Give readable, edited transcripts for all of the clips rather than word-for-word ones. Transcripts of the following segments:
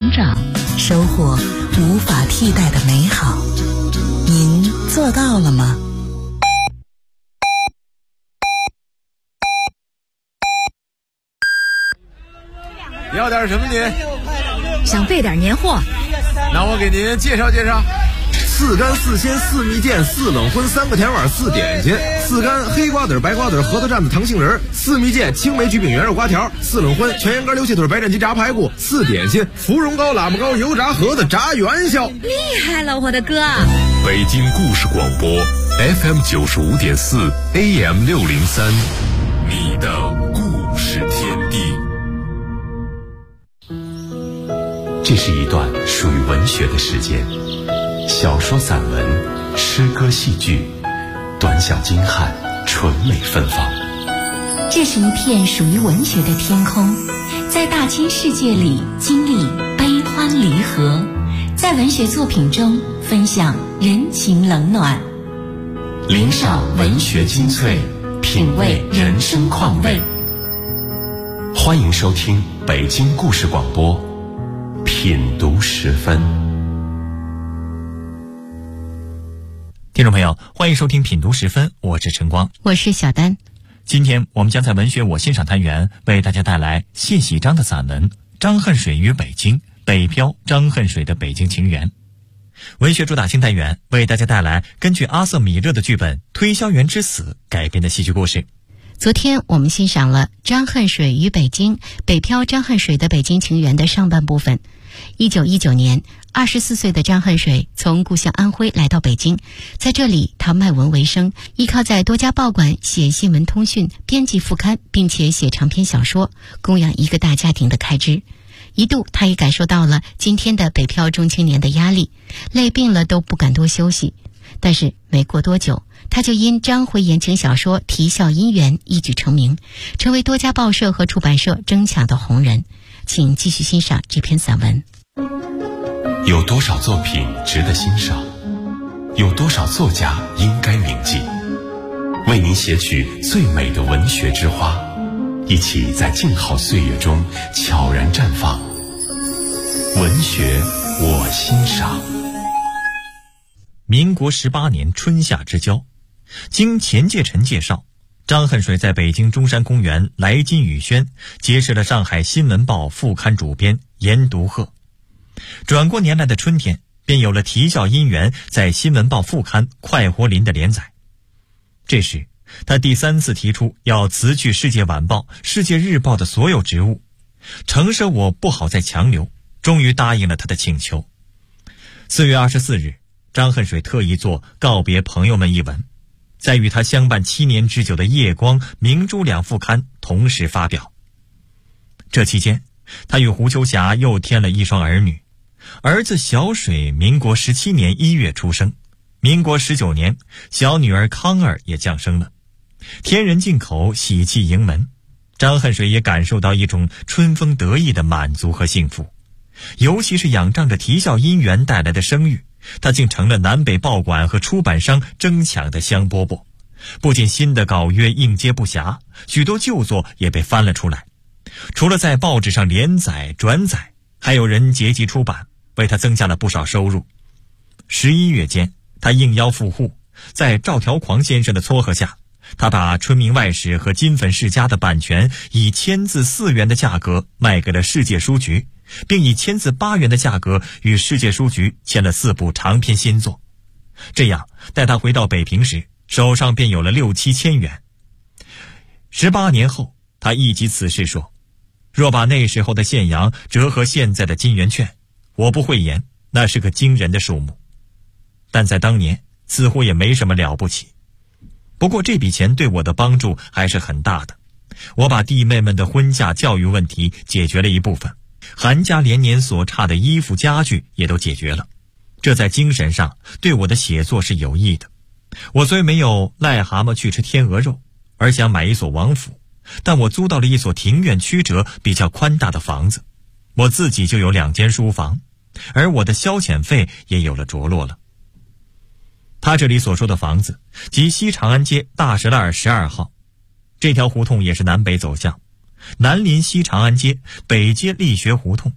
成长，收获无法替代的美好。您做到了吗？ 要点什么您？ 想备点年货， 那我给您介绍介绍。4干4鲜4蜜饯4冷荤3个甜碗4点心，4干黑瓜子白瓜子核桃蘸子糖杏仁，4蜜饯青梅焗饼圆肉瓜条，4冷荤全羊肝溜气腿白斩鸡炸排骨，4点心芙蓉糕喇叭糕油炸盒子炸元宵。 厉害了我的哥！ 北京故事广播 FM 95.4 AM 603，你的故事天地。这是一段属于文学的时间，小说、散文、诗歌、戏剧，短小精悍，纯美芬芳。 这是一片属于文学的天空，在大千世界里经历悲欢离合，在文学作品中分享人情冷暖， 领赏文学精粹，品味人生况味。欢迎收听北京故事广播品读时分。 听众朋友，欢迎收听品读时分，我是晨光， 我是小丹。 今天我们将在文学我欣赏单元为大家带来谢喜章的散文《张恨水与北京》，北漂张恨水的北京情缘。文学主打新单元为大家带来根据阿瑟米勒的剧本《推销员之死》改编的戏剧故事。 昨天我们欣赏了张恨水与北京，北漂张恨水的北京情缘的上半部分。1919年，24岁的张恨水从故乡安徽来到北京，在这里他卖文为生，依靠在多家报馆写新闻通讯、编辑副刊，并且写长篇小说，供养一个大家庭的开支。一度他也感受到了今天的北漂中青年的压力，累病了都不敢多休息。但是没过多久，他就因章回言情小说《啼笑姻缘》一举成名，成为多家报社和出版社争抢的红人。请继续欣赏这篇散文。 有多少作品值得欣赏？有多少作家应该铭记？为您写取最美的文学之花，一起在静好岁月中悄然绽放。文学我欣赏。 民国18年春夏之交，经钱介臣介绍，张恨水在北京中山公园来金雨轩结识了上海新闻报副刊主编严独鹤。转过年来的春天，便有了《啼笑姻缘》在新闻报副刊快活林的连载。这时他第3次提出要辞去世界晚报、世界日报的所有职务，诚舍我不好再强留，终于答应了他的请求。4月24日，张恨水特意做告别朋友们一文，在与他相伴7年之久的夜光、明珠两副刊同时发表。这期间，他与胡秋霞又添了一双儿女，儿子小水民国17年1月出生，民国19年小女儿康儿也降生了，天人进口，喜气迎门。张恨水也感受到一种春风得意的满足和幸福，尤其是仰仗着啼笑姻缘带来的声誉，他竟成了南北报馆和出版商争抢的香饽饽。不仅新的稿约应接不暇，许多旧作也被翻了出来。除了在报纸上连载转载，还有人结集出版，为他增加了不少收入。11月间，他应邀赴沪，在赵条狂先生的撮合下，他把《春明外史》和《金粉世家》的版权以签字4元的价格卖给了世界书局，并以签字8元的价格与世界书局签了4部长篇新作。这样，待他回到北平时，手上便有了6、7千元。18年后，他忆及此事说，若把那时候的现洋折合现在的金圆券，我不讳言，那是个惊人的数目。但在当年，似乎也没什么了不起。不过这笔钱对我的帮助还是很大的，我把弟妹们的婚嫁教育问题解决了一部分，韩家连年所差的衣服家具也都解决了，这在精神上对我的写作是有益的。我虽没有癞蛤蟆去吃天鹅肉，而想买一所王府，但我租到了一所庭院曲折、比较宽大的房子，我自己就有2间书房，而我的消遣费也有了着落了。他这里所说的房子，即西长安街大石栏12号，这条胡同也是南北走向，南临西长安街，北接力学胡同。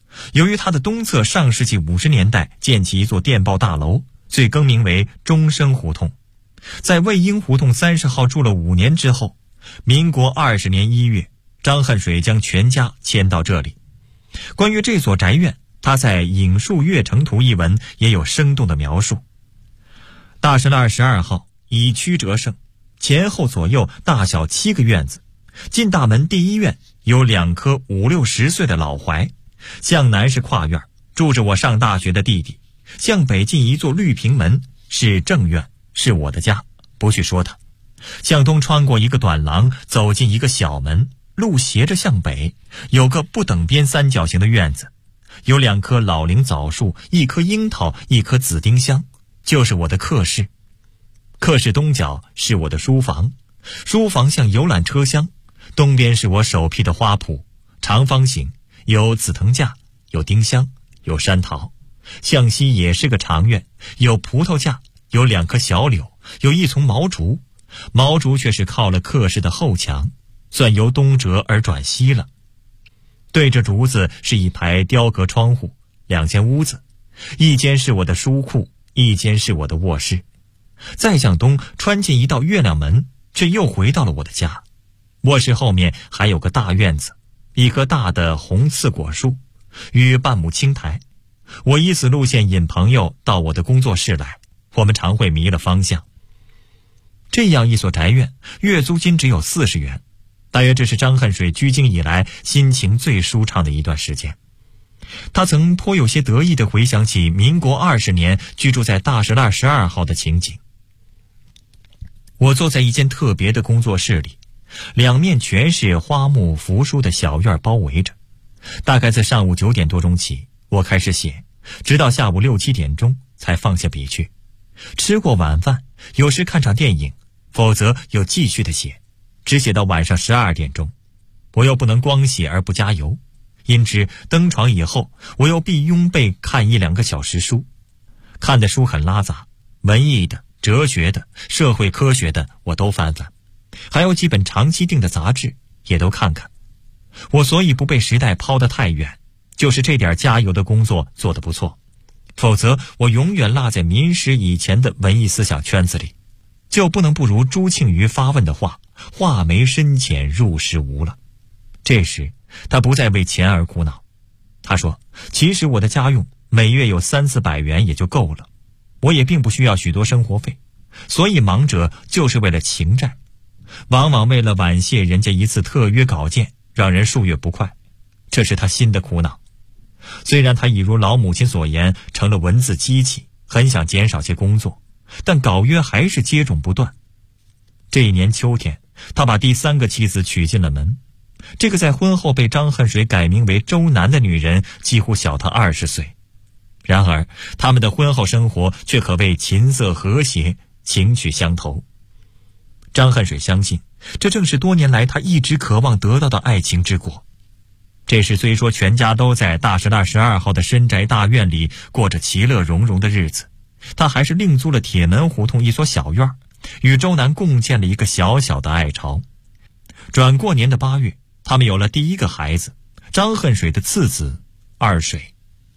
由于它的东侧上世纪50年代建起一座电报大楼，遂更名为中生胡同。在魏婴胡同30号住了5年之后，民国20年1月，张恨水将全家迁到这里。关于这所宅院，他在《影树月城图》一文也有生动的描述。大石栏12号以曲折胜，前后左右大小7个院子。进大门第一院有2棵5、6、10岁的老槐，向南是跨院，住着我上大学的弟弟。向北进一座绿平门，是正院，是我的家，不去说它。向东穿过一个短廊，走进一个小门，路斜着向北，有个不等边三角形的院子，有2棵老龄枣树，1棵樱桃，1棵紫丁香，就是我的客室。客室东角是我的书房，书房像游览车厢，东边是我首批的花圃，长方形，有紫藤架，有丁香，有山桃。向西也是个长院，有葡萄架，有2棵小柳，有1丛毛竹，毛竹却是靠了客室的后墙，算由东折而转西了。对着竹子是一排雕阁窗户，2间屋子，一间是我的书库，一间是我的卧室。再向东穿进一道月亮门，这又回到了我的家。卧室后面还有个大院子，1棵大的红刺果树与半亩青苔。我以此路线引朋友到我的工作室来，我们常会迷了方向。这样一所宅院，月租金只有40元，大约这是张恨水居京以来心情最舒畅的一段时间。他曾颇有些得意地回想起民国20年居住在大石栏12号的情景。我坐在一间特别的工作室里，2面全是花木扶疏的小院包围着。大概在上午9点多钟起，我开始写，直到下午6、7点钟才放下笔去。吃过晚饭，有时看场电影，否则又继续的写，只写到晚上12点钟。我又不能光写而不加油，因之登床以后，我又必拥被看1、2个小时书。看的书很拉杂，文艺的、哲学的、社会科学的我都翻翻，还有几本长期订的杂志也都看看。我所以不被时代抛得太远，就是这点加油的工作做得不错，否则我永远落在民史以前的文艺思想圈子里，就不能不如朱庆余发问的话，画眉深浅入时无了。这时他不再为钱而苦恼，他说其实我的家用每月有3、400元也就够了，我也并不需要许多生活费，所以忙者就是为了情债，往往为了婉谢人家一次特约稿件，让人数月不快，这是他心的苦恼。虽然他已如老母亲所言成了文字机器，很想减少些工作，但稿约还是接踵不断。这一年秋天，他把第3个妻子娶进了门。这个在婚后被张恨水改名为周南的女人几乎小他20岁，然而他们的婚后生活却可谓琴瑟和谐，情趣相投。张恨水相信，这正是多年来他一直渴望得到的爱情之果。这时虽说全家都在大石栏12号的深宅大院里过着其乐融融的日子，他还是另租了铁门胡同一所小院，与周南共建了一个小小的爱巢。转过年的8月，他们有了第1个孩子，张恨水的次子二水。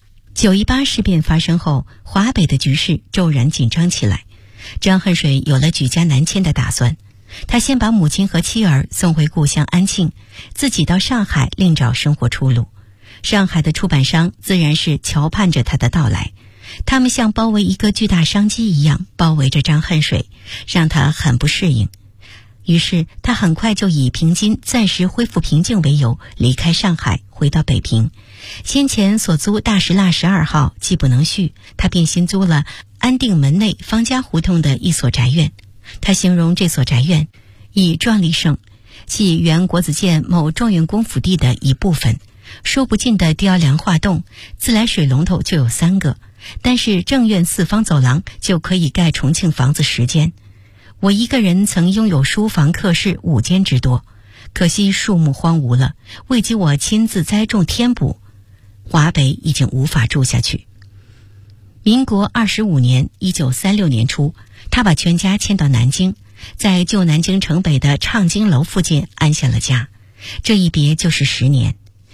9·18事变发生后，华北的局势骤然紧张起来，张恨水有了举家南迁的打算。他先把母亲和妻儿送回故乡安庆，自己到上海另找生活出路。上海的出版商自然是瞧盼着他的到来，他们像包围一个巨大商机一样包围着张恨水，让他很不适应。于是他很快就以平津暂时恢复平静为由，离开上海回到北平。先前所租大石栏12号既不能续，他便新租了安定门内方家胡同的一所宅院。他形容这所宅院以壮丽胜，系原国子监某状元公府地的一部分，说不尽的雕梁画栋，自来水龙头就有3个，但是正院4方走廊就可以盖重庆房子10间。我一个人曾拥有书房客室5间之多，可惜树木荒芜了，未及我亲自栽种添补，华北已经无法住下去。民国25年1936年初，他把全家迁到南京，在旧南京城北的畅经楼附近安下了家。这一别就是10年。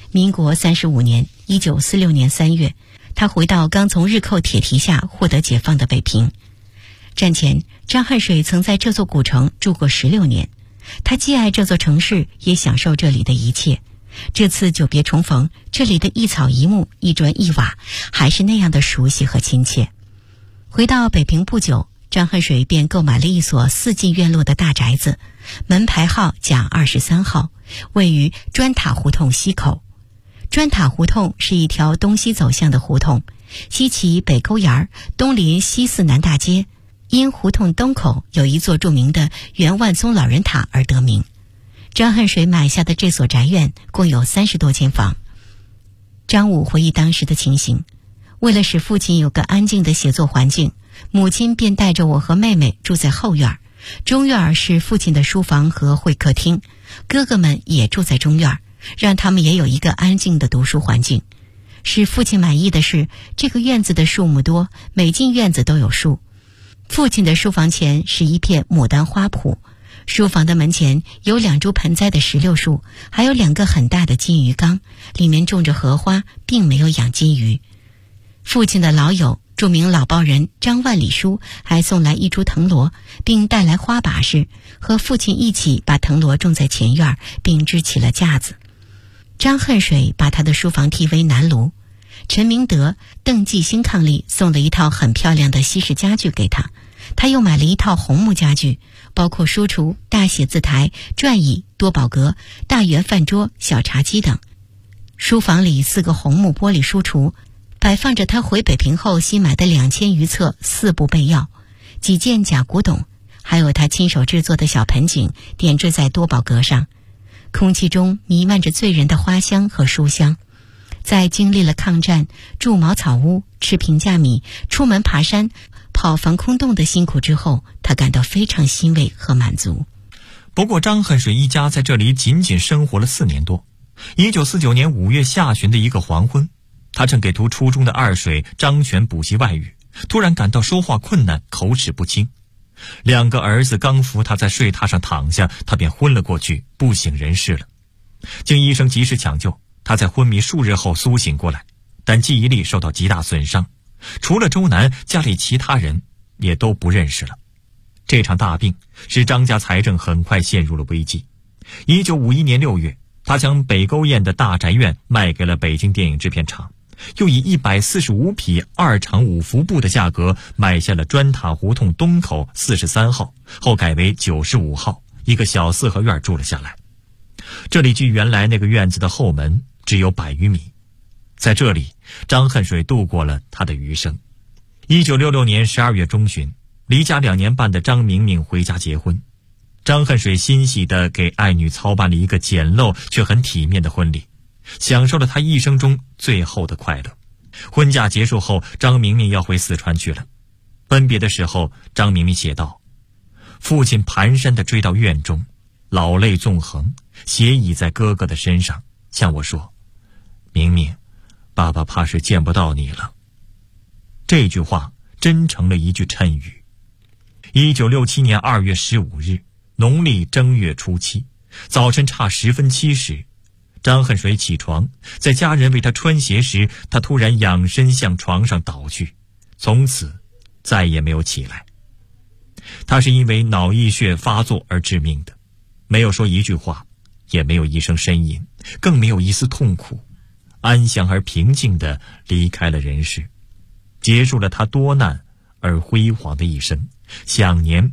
民国35年1946年3月，他回到刚从日寇铁蹄下获得解放的北平。战前，张恨水曾在这座古城住过16年，他既爱这座城市，也享受这里的一切。这次久别重逢，这里的一草一木、一砖一瓦，还是那样的熟悉和亲切。回到北平不久，张恨水便购买了一所4进院落的大宅子，门牌号甲23号，位于砖塔胡同西口。砖塔胡同是一条东西走向的胡同，西起北沟沿，东临西四南大街，因胡同东口有一座著名的袁万松老人塔而得名。张恨水买下的这所宅院共有30多间房。张武回忆当时的情形，为了使父亲有个安静的写作环境，母亲便带着我和妹妹住在后院，中院是父亲的书房和会客厅，哥哥们也住在中院，让他们也有一个安静的读书环境。使父亲满意的是，这个院子的树木多，每进院子都有树。父亲的书房前是一片牡丹花圃，书房的门前有2株盆栽的石榴树，还有2个很大的金鱼缸，里面种着荷花，并没有养金鱼。父亲的老友著名老报人张万里书还送来1株藤萝，并带来花把式，和父亲一起把藤萝种在前院，并支起了架子。张恨水把他的书房题为南炉。陈明德、邓继兴伉俪送了一套很漂亮的西式家具给他，他又买了一套红木家具，包括书橱、大写字台、转椅、多宝格、大圆饭桌、小茶几等。书房里4个红木玻璃书橱，摆放着他回北平后新买的2000余册4部备要，几件假古董，还有他亲手制作的小盆景点缀在多宝格上。空气中弥漫着醉人的花香和书香。在经历了抗战、住茅草屋、吃平价米、出门爬山、跑防空洞的辛苦之后，他感到非常欣慰和满足。 不过张恨水一家在这里仅仅生活了4年多。1949年5月下旬的一个黄昏，他正给读初中的二水张全补习外语，突然感到说话困难，口齿不清。2个儿子刚扶他在睡榻上躺下，他便昏了过去，不省人事了。经医生及时抢救，他在昏迷数日后苏醒过来，但记忆力受到极大损伤。除了周南，家里其他人也都不认识了。这场大病使张家财政很快陷入了危机。1951年6月，他将北沟堰的大宅院卖给了北京电影制片厂，又以145匹2场5服部的价格买下了砖塔胡同东口43号，后改为95号，一个小4合院住了下来。这里距原来那个院子的后门只有100余米，在这里张恨水度过了他的余生。1966年12月中旬，离家2年半的张明明回家结婚。张恨水欣喜地给爱女操办了一个简陋却很体面的婚礼，享受了他一生中最后的快乐。婚嫁结束后，张明明要回四川去了。分别的时候，张明明写道：父亲蹒跚地追到院中，老泪纵横，斜倚在哥哥的身上，向我说：明明，爸爸怕是见不到你了。这句话真成了一句谶语。1967年2月15日，农历正月初7，早晨差10分7时，张恨水起床，在家人为他穿鞋时，他突然仰身向床上倒去，从此再也没有起来。他是因为脑溢血发作而致命的，没有说一句话，也没有一声呻吟，更没有一丝痛苦，安详而平静地离开了人世，结束了他多难而辉煌的一生，享年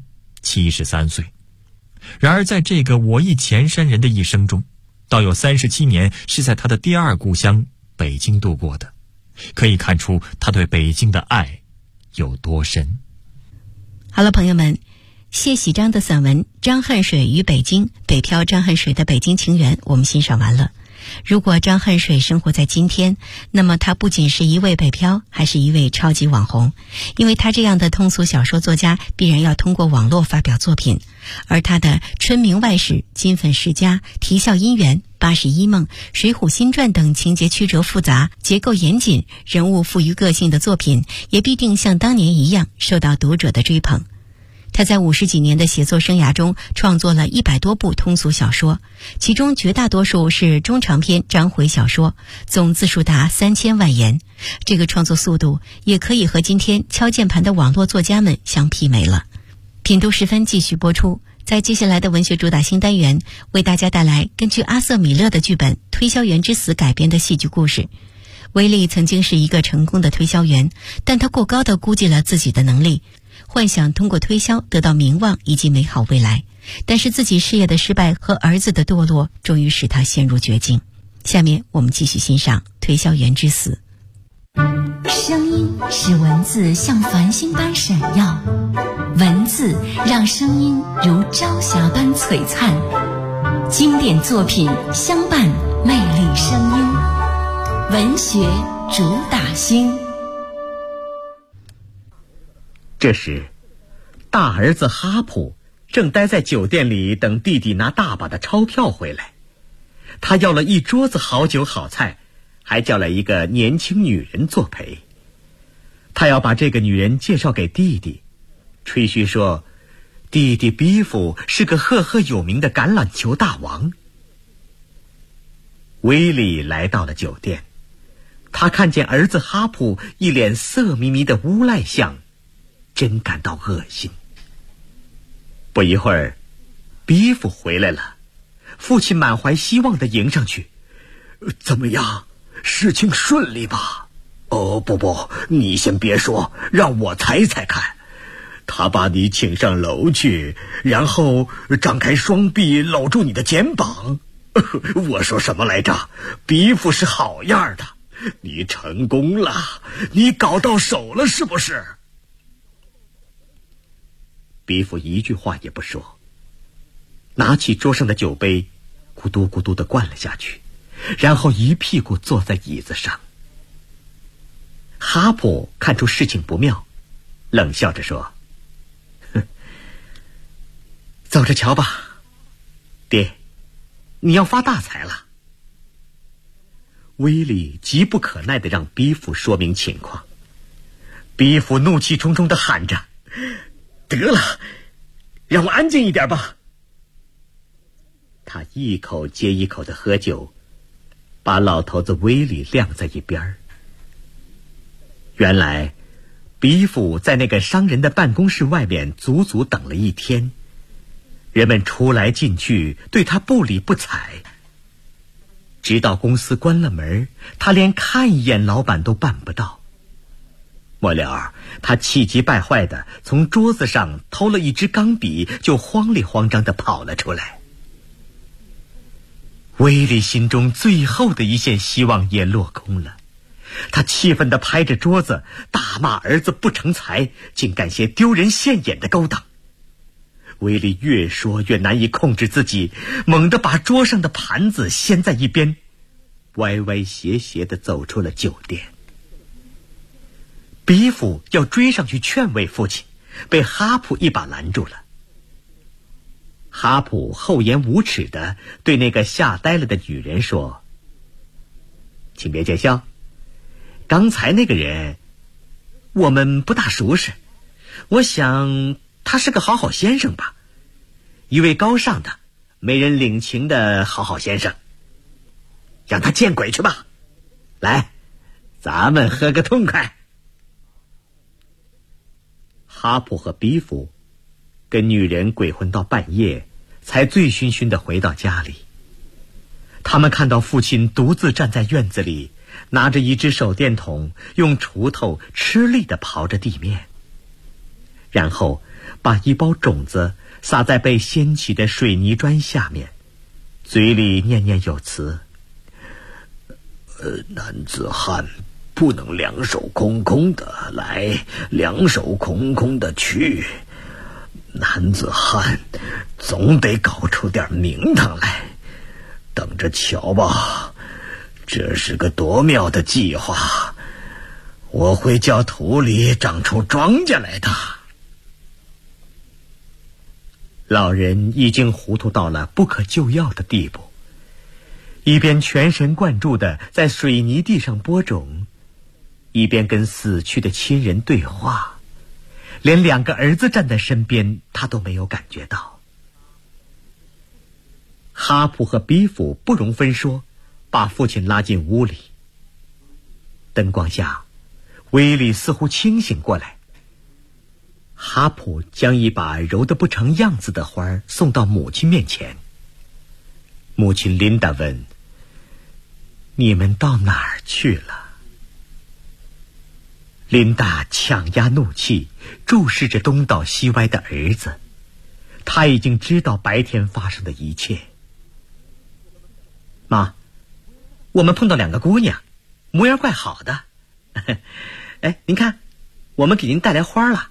73岁。然而在这个我忆前山人的一生中，倒有37年是在他的第2故乡北京度过的，可以看出他对北京的爱有多深。 好了，朋友们，谢喜章的散文《张恨水与北京》，北漂张恨水的北京情缘，我们欣赏完了。如果张恨水生活在今天，那么他不仅是一位北漂，还是一位超级网红。因为他这样的通俗小说作家必然要通过网络发表作品，而他的《春明外史》《金粉世家》《啼笑姻缘》《81梦》《水浒新传》等情节曲折复杂、结构严谨、人物富于个性的作品，也必定像当年一样受到读者的追捧。 他在50几年的写作生涯中创作了100多部通俗小说，其中绝大多数是中长篇章回小说，总字数达3000万言。这个创作速度也可以和今天敲键盘的网络作家们相媲美了。品读时分继续播出，在接下来的文学主打新单元，为大家带来根据阿瑟·米勒的剧本《推销员之死》改编的戏剧故事。威利曾经是一个成功的推销员，但他过高地估计了自己的能力，幻想通过推销得到名望以及美好未来，但是自己事业的失败和儿子的堕落终于使他陷入绝境。下面我们继续欣赏《推销员之死》。 声音使文字像繁星般闪耀，文字让声音如朝霞般璀璨，经典作品相伴魅力声音，文学主打星。 这时，大儿子哈普正待在酒店里等弟弟拿大把的钞票回来。他要了一桌子好酒好菜，还叫来一个年轻女人作陪。他要把这个女人介绍给弟弟，吹嘘说弟弟比夫是个赫赫有名的橄榄球大王。威利来到了酒店，他看见儿子哈普一脸色迷迷的无赖相，真感到恶心。不一会儿，比夫回来了，父亲满怀希望地迎上去：“怎么样，事情顺利吧？”“哦，不，你先别说，让我猜猜看。他把你请上楼去，然后张开双臂搂住你的肩膀。我说什么来着？比夫是好样的，你成功了，你搞到手了是不是？”比夫一句话也不说，拿起桌上的酒杯，咕嘟咕嘟地灌了下去，然后一屁股坐在椅子上。哈普看出事情不妙，冷笑着说：“走着瞧吧，爹，你要发大财了。”威利急不可耐地让比夫说明情况。比夫怒气冲冲地喊着：“得了，让我安静一点吧。”他一口接一口地喝酒，把老头子威利晾在一边儿。原来比夫在那个商人的办公室外面足足等了一天，人们出来进去，对他不理不睬。直到公司关了门，他连看一眼老板都办不到。末了，他气急败坏地从桌子上偷了一支钢笔，就慌里慌张地跑了出来。威利心中最后的一线希望也落空了，他气愤地拍着桌子，大骂儿子不成才，竟干些丢人现眼的勾当。威利越说越难以控制自己，猛地把桌上的盘子掀在一边，歪歪斜斜地走出了酒店。比夫要追上去劝慰父亲，被哈普一把拦住了。哈普厚颜无耻地对那个吓呆了的女人说：“请别见笑，刚才那个人我们不大熟识，我想他是个好好先生吧，一位高尚的没人领情的好好先生。让他见鬼去吧，来，咱们喝个痛快。”哈普和比夫跟女人鬼混到半夜，才醉醺醺地回到家里。他们看到父亲独自站在院子里，拿着一只手电筒，用锄头吃力地刨着地面，然后把一包种子撒在被掀起的水泥砖下面，嘴里念念有词：“男子汉不能两手空空的来，两手空空的去。男子汉总得搞出点名堂来，等着瞧吧，这是个多妙的计划，我会叫土里长出庄稼来的。”老人已经糊涂到了不可救药的地步，一边全神贯注地在水泥地上播种，一边跟死去的亲人对话。 连两个儿子站在身边，他都没有感觉到。哈普和比弗不容分说，把父亲拉进屋里。灯光下，威利似乎清醒过来。哈普将一把揉得不成样子的花送到母亲面前。母亲琳达问：“你们到哪儿去了？”琳达强压怒气，注视着东倒西歪的儿子。他已经知道白天发生的一切。妈，我们碰到两个姑娘，模样怪好的。哎，您看，我们给您带来花了。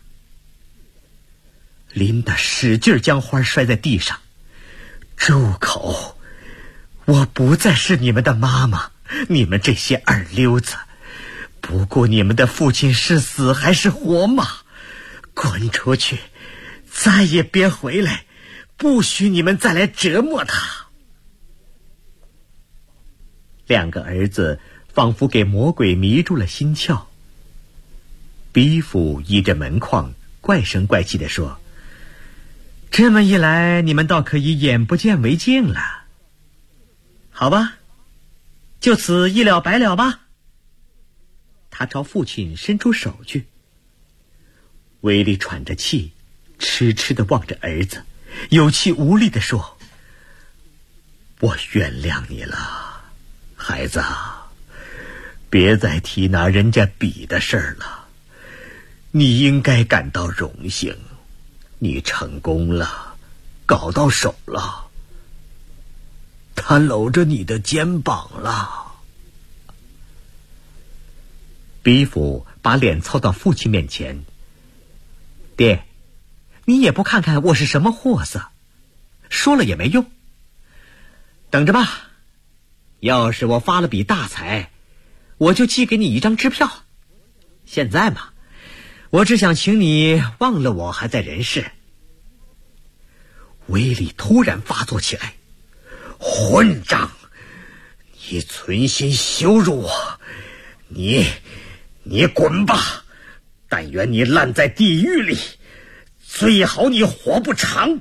琳达使劲将花摔在地上。住口！我不再是你们的妈妈，你们这些二流子！不顾你们的父亲是死还是活吗？滚出去，再也别回来，不许你们再来折磨他。两个儿子仿佛给魔鬼迷住了心窍。比弗依着门框，怪声怪气地说：“这么一来，你们倒可以眼不见为净了。好吧，就此一了百了吧。”他朝父亲伸出手去。威利喘着气，痴痴地望着儿子，有气无力地说：“我原谅你了，孩子，别再提拿人家笔的事儿了。你应该感到荣幸，你成功了，搞到手了。他搂着你的肩膀了。”比弗把脸凑到父亲面前：“爹，你也不看看我是什么货色，说了也没用。等着吧，要是我发了笔大财，我就寄给你一张支票。现在嘛，我只想请你忘了我还在人世。”威利突然发作起来：“混账！你存心羞辱我，你滚吧！但愿你烂在地狱里，最好你活不长。”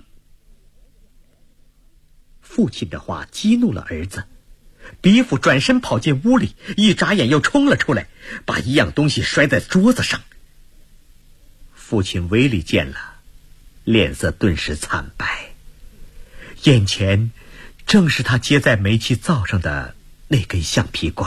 父亲的话激怒了儿子，比弗转身跑进屋里，一眨眼又冲了出来，把一样东西摔在桌子上。父亲威利见了，脸色顿时惨白，眼前正是他接在煤气灶上的那根橡皮管。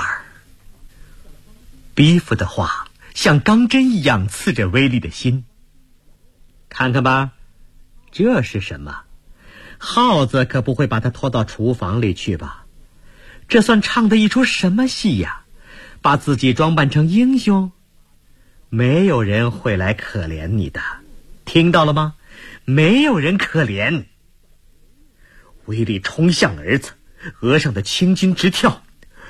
比弗的话像钢针一样刺着威利的心。看看吧，这是什么？耗子可不会把他拖到厨房里去吧？这算唱的一出什么戏呀？把自己装扮成英雄？没有人会来可怜你的，听到了吗？没有人可怜。威利冲向儿子，额上的青筋直跳。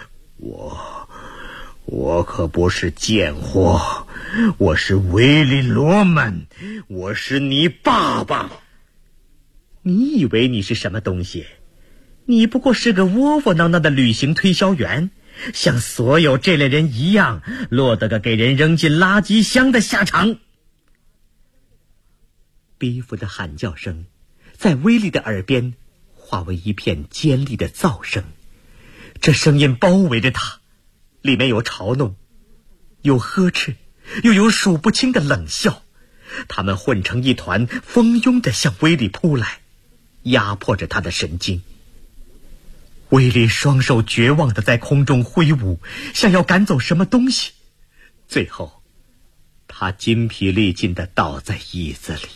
我可不是贱货，我是威利·罗曼，我是你爸爸。你以为你是什么东西？你不过是个窝窝囊囊的旅行推销员，像所有这类人一样，落得个给人扔进垃圾箱的下场。比弗的喊叫声在威利的耳边化为一片尖利的噪声，这声音包围着他，里面有嘲弄，有呵斥，又有数不清的冷笑，他们混成一团，蜂拥地向威利扑来，压迫着他的神经。威利双手绝望地在空中挥舞，想要赶走什么东西，最后他筋疲力尽地倒在椅子里。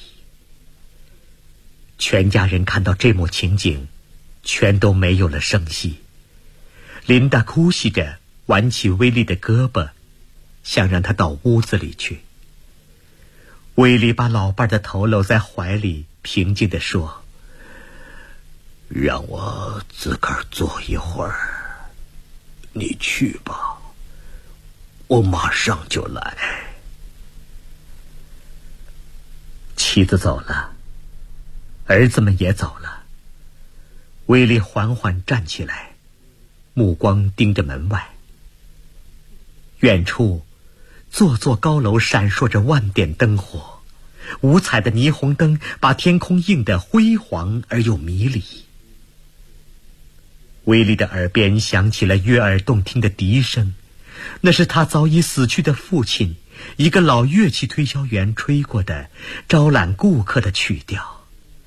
全家人看到这幕情景，全都没有了声息。琳达哭泣着挽起威利的胳膊，想让他到屋子里去。威利把老伴的头搂在怀里，平静地说：“让我自个儿坐一会儿，你去吧，我马上就来。”妻子走了，儿子们也走了。威利缓缓站起来，目光盯着门外。远处，座座高楼闪烁着万点灯火， 五彩的霓虹灯把天空映得辉煌而又迷离。威利的耳边响起了悦耳动听的笛声，那是他早已死去的父亲，一个老乐器推销员吹过的招揽顾客的曲调。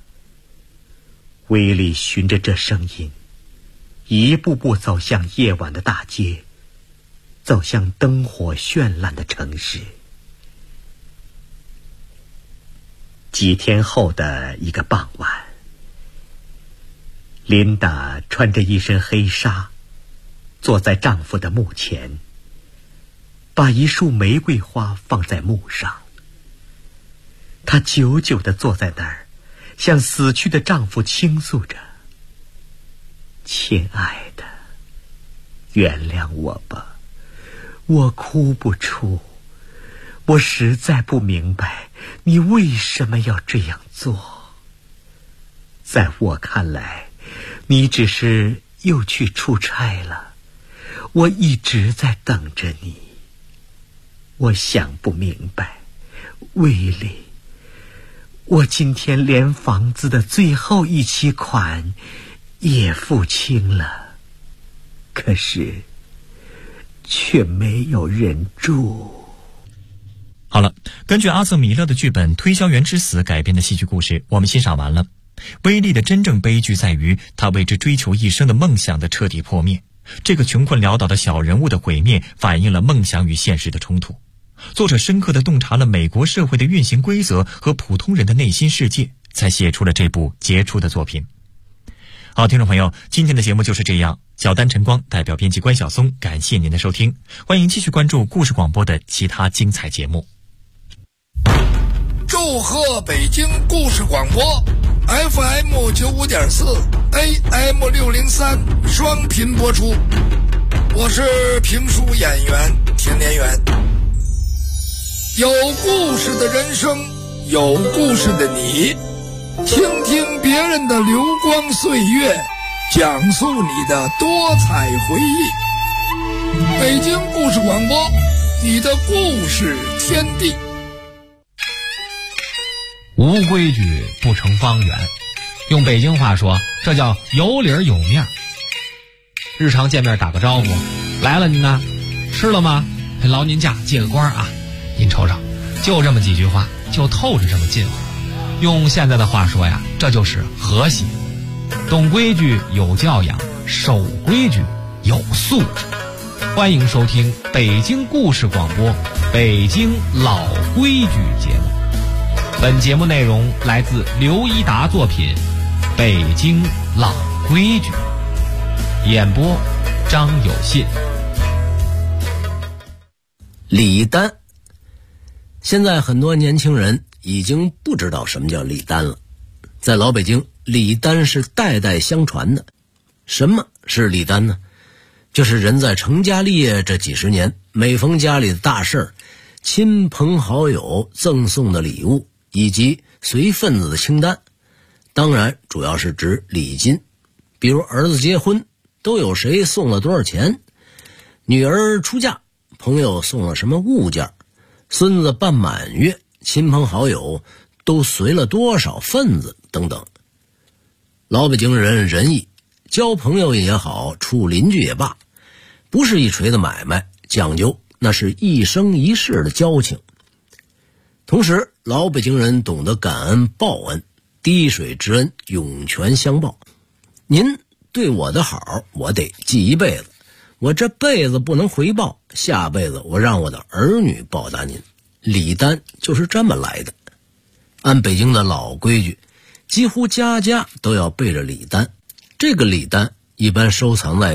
威利循着这声音，一步步走向夜晚的大街，走向灯火绚烂的城市。几天后的一个傍晚，琳达穿着一身黑纱，坐在丈夫的墓前，把一束玫瑰花放在墓上。她久久地坐在那儿，向死去的丈夫倾诉着：亲爱的，原谅我吧，我哭不出，我实在不明白你为什么要这样做。在我看来，你只是又去出差了，我一直在等着你。我想不明白，威利，我今天连房子的最后一期款也付清了，可是却没有人住。 好了，根据阿瑟·米勒的剧本《推销员之死》改编的戏剧故事，我们欣赏完了。威利的真正悲剧在于他为之追求一生的梦想的彻底破灭。这个穷困潦倒的小人物的毁灭反映了梦想与现实的冲突。作者深刻地洞察了美国社会的运行规则和普通人的内心世界，才写出了这部杰出的作品。好，听众朋友，今天的节目就是这样。小丹晨光代表编辑关晓松，感谢您的收听，欢迎继续关注故事广播的其他精彩节目。 祝贺北京故事广播 FM 95.4 AM 603双频播出，我是评书演员田连元。有故事的人生，有故事的你，倾听别人的流光岁月，讲述你的多彩回忆。北京故事广播，你的故事天地。 无规矩不成方圆，用北京话说，这叫有理有面。日常见面打个招呼，来了您呢，吃了吗？劳您驾，借个光啊，您瞅瞅，就这么几句话，就透着这么近乎。用现在的话说呀，这就是和谐。懂规矩有教养，守规矩有素质。欢迎收听北京故事广播《北京老规矩》节目。本节目内容来自刘一达作品《北京老规矩》，演播张有信。 礼单，现在很多年轻人已经不知道什么叫礼单了。在老北京，礼单是代代相传的。什么是礼单呢？就是人在成家立业这几十年，每逢家里的大事儿，亲朋好友赠送的礼物以及随份子的清单。当然主要是指礼金，比如儿子结婚都有谁送了多少钱，女儿出嫁朋友送了什么物件，孙子办满月亲朋好友都随了多少份子等等。老北京人仁义，交朋友也好，处邻居也罢，不是一锤子买卖，讲究那是一生一世的交情。同时老北京人懂得感恩报恩，滴水之恩涌泉相报。您对我的好，我得记一辈子，我这辈子不能回报，下辈子我让我的儿女报答您。礼单就是这么来的。按北京的老规矩，几乎家家都要备着礼单。这个礼单一般收藏在